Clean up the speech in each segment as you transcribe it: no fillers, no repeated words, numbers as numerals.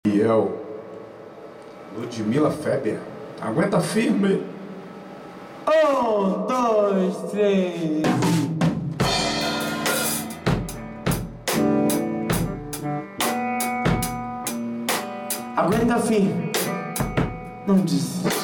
Biel, Ludmila Feber, aguenta firme. 1, 2, 3. Aguenta firme, não desista.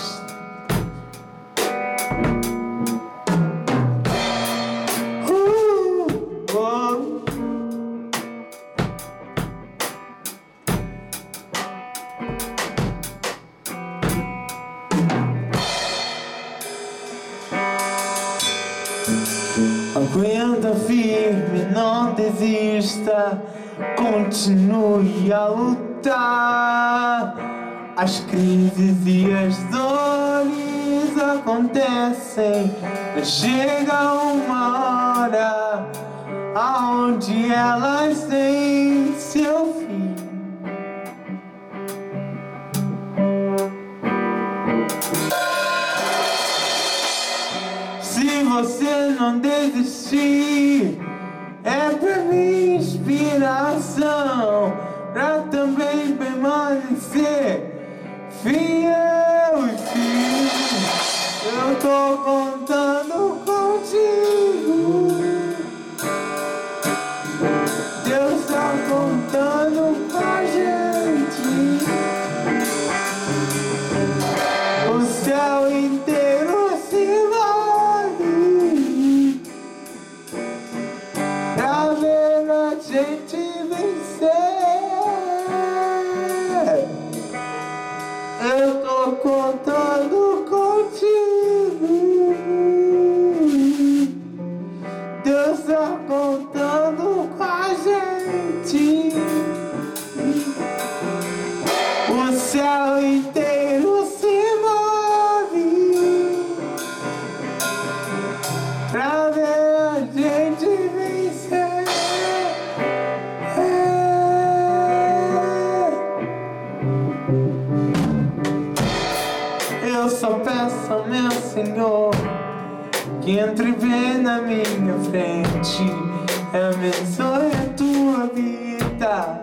Aguenta firme, não desista, continue a lutar. As crises e as dores acontecem, mas chega uma hora aonde elas têm seu fim. Se você não desistir, é pra mim inspiração, pra também permanecer fiel e firme. Eu tô contando contigo, Deus tá contando com a gente. O céu inteiro se move pra ver a gente vencer. Eu tô contando contigo, Deus tá contando com a gente. O céu inteiro se move pra ver a gente vencer. Eu só peço ao meu Senhor que entre bem na minha frente e abençoe a tua vida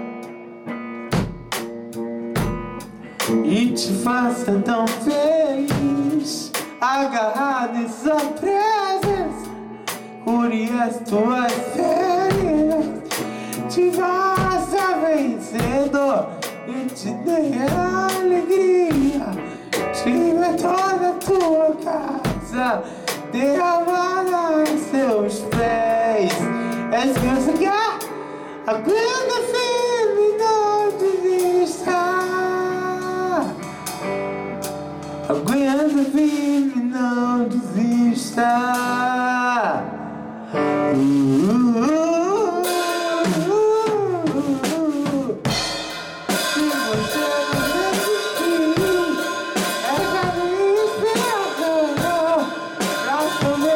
e te faça tão feliz, agarrado em sua presença, cure as tuas feridas, te faça vencedor e te dê alegria. Tira toda a tua casa derramada em seus pés. É isso que você quer? Aguenta firme, não desista. Aguenta firme, não desista.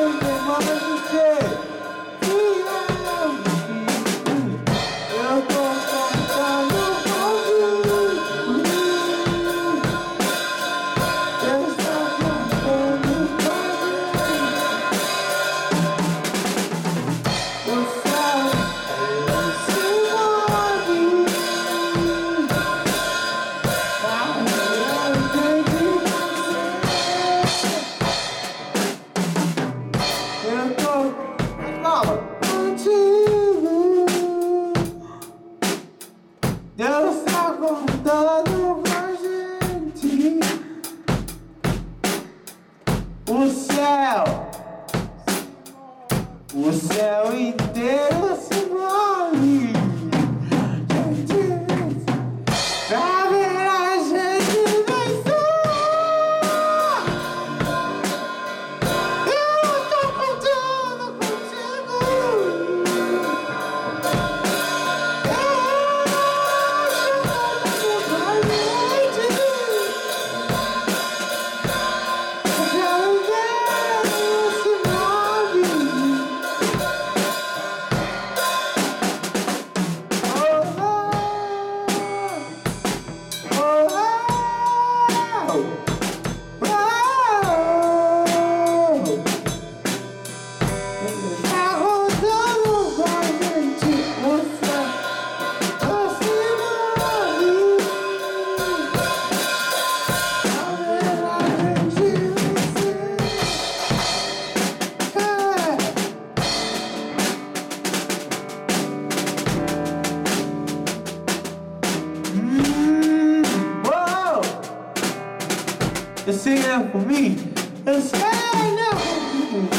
Eu tô Eu sei que é por mim. Eu sei que é por mim.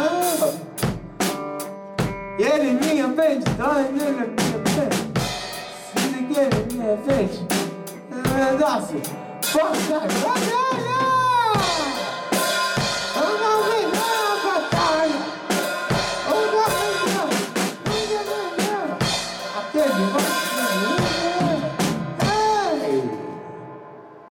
Ele em minha frente, dói nele na minha frente. Se ninguém em minha frente, nossa, força, olha!